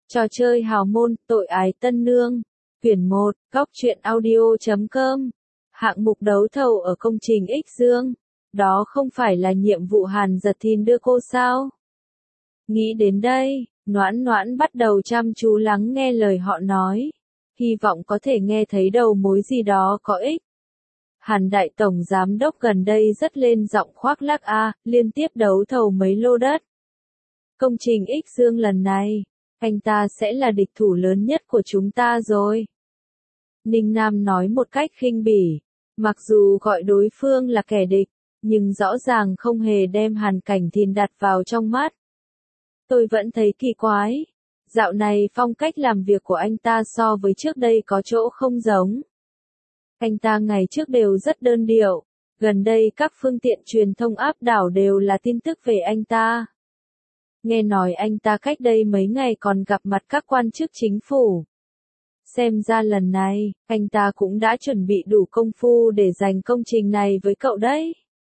Trò chơi hào môn, tội ái tân nương. Quyển 1, Góc truyện audio.com. Hạng mục đấu thầu ở công trình X Dương. Đó không phải là nhiệm vụ Hàn Giật Thìn đưa cô sao? Nghĩ đến đây, Noãn Noãn bắt đầu chăm chú lắng nghe lời họ nói. Hy vọng có thể nghe thấy đầu mối gì đó có ích. Hàn Đại Tổng Giám Đốc gần đây rất lên giọng khoác lác liên tiếp đấu thầu mấy lô đất. Công trình X Dương lần này, anh ta sẽ là địch thủ lớn nhất của chúng ta rồi. Ninh Nam nói một cách khinh bỉ, mặc dù gọi đối phương là kẻ địch, nhưng rõ ràng không hề đem Hàn Cảnh Thìn đặt vào trong mắt. Tôi vẫn thấy kỳ quái, dạo này phong cách làm việc của anh ta so với trước đây có chỗ không giống. Anh ta ngày trước đều rất đơn điệu, gần đây các phương tiện truyền thông áp đảo đều là tin tức về anh ta. Nghe nói anh ta cách đây mấy ngày còn gặp mặt các quan chức chính phủ. Xem ra lần này, anh ta cũng đã chuẩn bị đủ công phu để giành công trình này với cậu đấy.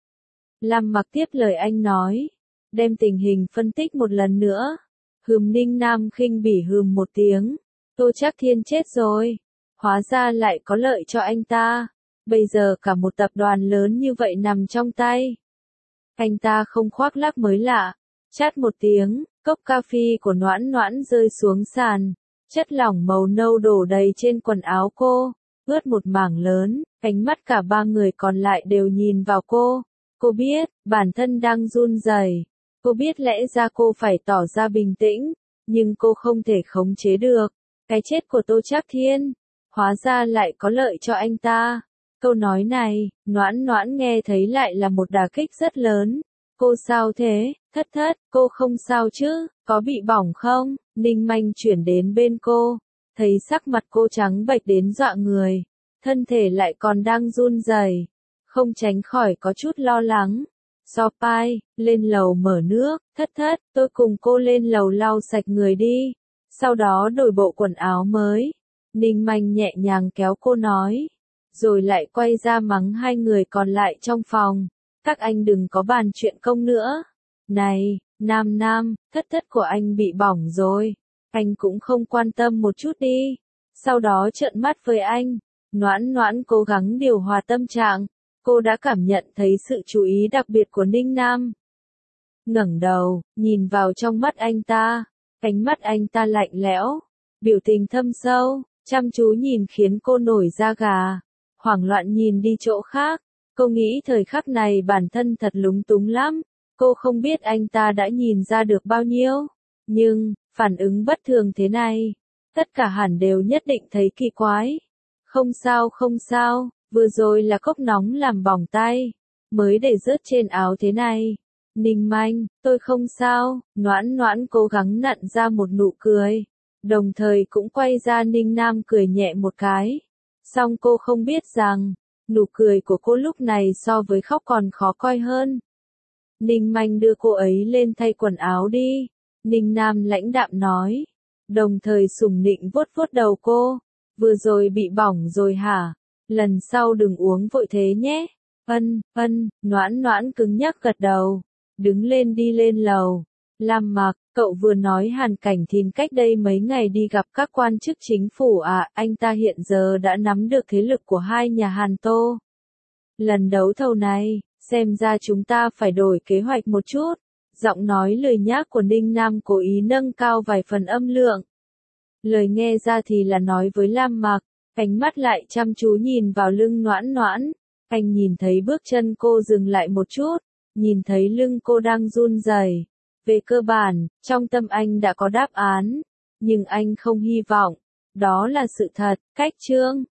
Lam Mặc tiếp lời anh nói, đem tình hình phân tích một lần nữa. Ninh Nam khinh bỉ một tiếng. Tô Trác Thiên chết rồi. Hóa ra lại có lợi cho anh ta. Bây giờ cả một tập đoàn lớn như vậy nằm trong tay. Anh ta không khoác lác mới lạ. Chát một tiếng, cốc cà phê của Noãn Noãn rơi xuống sàn. Chất lỏng màu nâu đổ đầy trên quần áo cô, ướt một mảng lớn, ánh mắt cả ba người còn lại đều nhìn vào cô. Cô biết, bản thân đang run rẩy. Cô biết lẽ ra cô phải tỏ ra bình tĩnh, nhưng cô không thể khống chế được. Cái chết của Tô Trác Thiên, hóa ra lại có lợi cho anh ta. Câu nói này, Noãn Noãn nghe thấy lại là một đả kích rất lớn. Cô sao thế? Thất, cô không sao chứ, có bị bỏng không? Ninh Manh chuyển đến bên cô, thấy sắc mặt cô trắng bệch đến dọa người, thân thể lại còn đang run rẩy, không tránh khỏi có chút lo lắng. Sopai, lên lầu mở nước, thất, tôi cùng cô lên lầu lau sạch người đi, sau đó đổi bộ quần áo mới. Ninh Manh nhẹ nhàng kéo cô nói, rồi lại quay ra mắng hai người còn lại trong phòng. Các anh đừng có bàn chuyện công nữa. Này, Nam, thất của anh bị bỏng rồi. Anh cũng không quan tâm một chút đi. Sau đó trợn mắt với anh. Noãn Noãn cố gắng điều hòa tâm trạng. Cô đã cảm nhận thấy sự chú ý đặc biệt của Ninh Nam. Ngẩng đầu, nhìn vào trong mắt anh ta. Ánh mắt anh ta lạnh lẽo, biểu tình thâm sâu, chăm chú nhìn khiến cô nổi da gà. Hoảng loạn nhìn đi chỗ khác. Cô nghĩ thời khắc này bản thân thật lúng túng lắm. Cô không biết anh ta đã nhìn ra được bao nhiêu. Nhưng, phản ứng bất thường thế này, tất cả hẳn đều nhất định thấy kỳ quái. Không sao, vừa rồi là cốc nóng làm bỏng tay, mới để rớt trên áo thế này. Ninh Manh, tôi không sao. Noãn Noãn cố gắng nặn ra một nụ cười, đồng thời cũng quay ra Ninh Nam cười nhẹ một cái. Song cô không biết rằng, nụ cười của cô lúc này so với khóc còn khó coi hơn. Ninh Manh đưa cô ấy lên thay quần áo đi. Ninh Nam lãnh đạm nói, đồng thời sủng nịnh vuốt vuốt đầu cô. Vừa rồi bị bỏng rồi hả? Lần sau đừng uống vội thế nhé. Noãn Noãn cứng nhắc gật đầu. Đứng lên đi lên lầu. Lam Mặc, cậu vừa nói Hàn Cảnh Thìn cách đây mấy ngày đi gặp các quan chức chính phủ anh ta hiện giờ đã nắm được thế lực của hai nhà Hàn Tô. Lần đấu thầu này, xem ra chúng ta phải đổi kế hoạch một chút. Giọng nói lười nhác của Ninh Nam cố ý nâng cao vài phần âm lượng. Lời nghe ra thì là nói với Lam Mặc, ánh mắt lại chăm chú nhìn vào lưng Noãn Noãn. Anh nhìn thấy bước chân cô dừng lại một chút, nhìn thấy lưng cô đang run rẩy. Về cơ bản, trong tâm anh đã có đáp án, nhưng anh không hy vọng. Đó là sự thật. Cách chương